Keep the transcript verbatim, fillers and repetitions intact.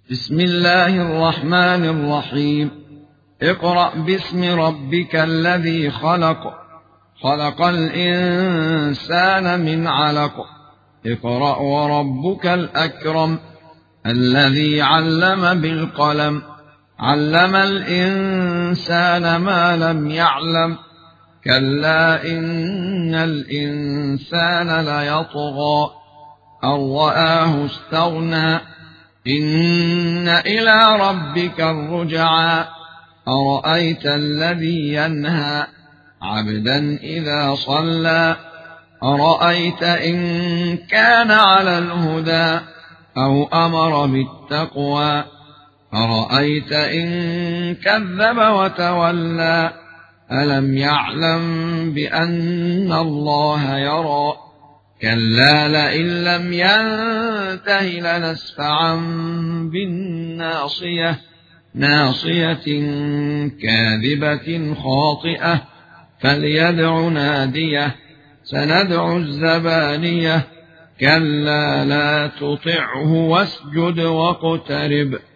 بسم الله الرحمن الرحيم. اقرأ باسم ربك الذي خلق خلق الإنسان من علق اقرأ وربك الأكرم الذي علم بالقلم علم الإنسان ما لم يعلم كلا إن الإنسان ليطغى أن رآه استغنى إن إلى ربك الرجعى أرأيت الذي ينهى عبدا إذا صلى أرأيت إن كان على الهدى أو أمر بالتقوى أرأيت إن كذب وتولى ألم يعلم بأن الله يرى كلا لئن لم ينته لنسفعا بالناصية ناصية كاذبة خاطئة فليدع ناديه سندع الزبانية كلا لا تطعه واسجد واقترب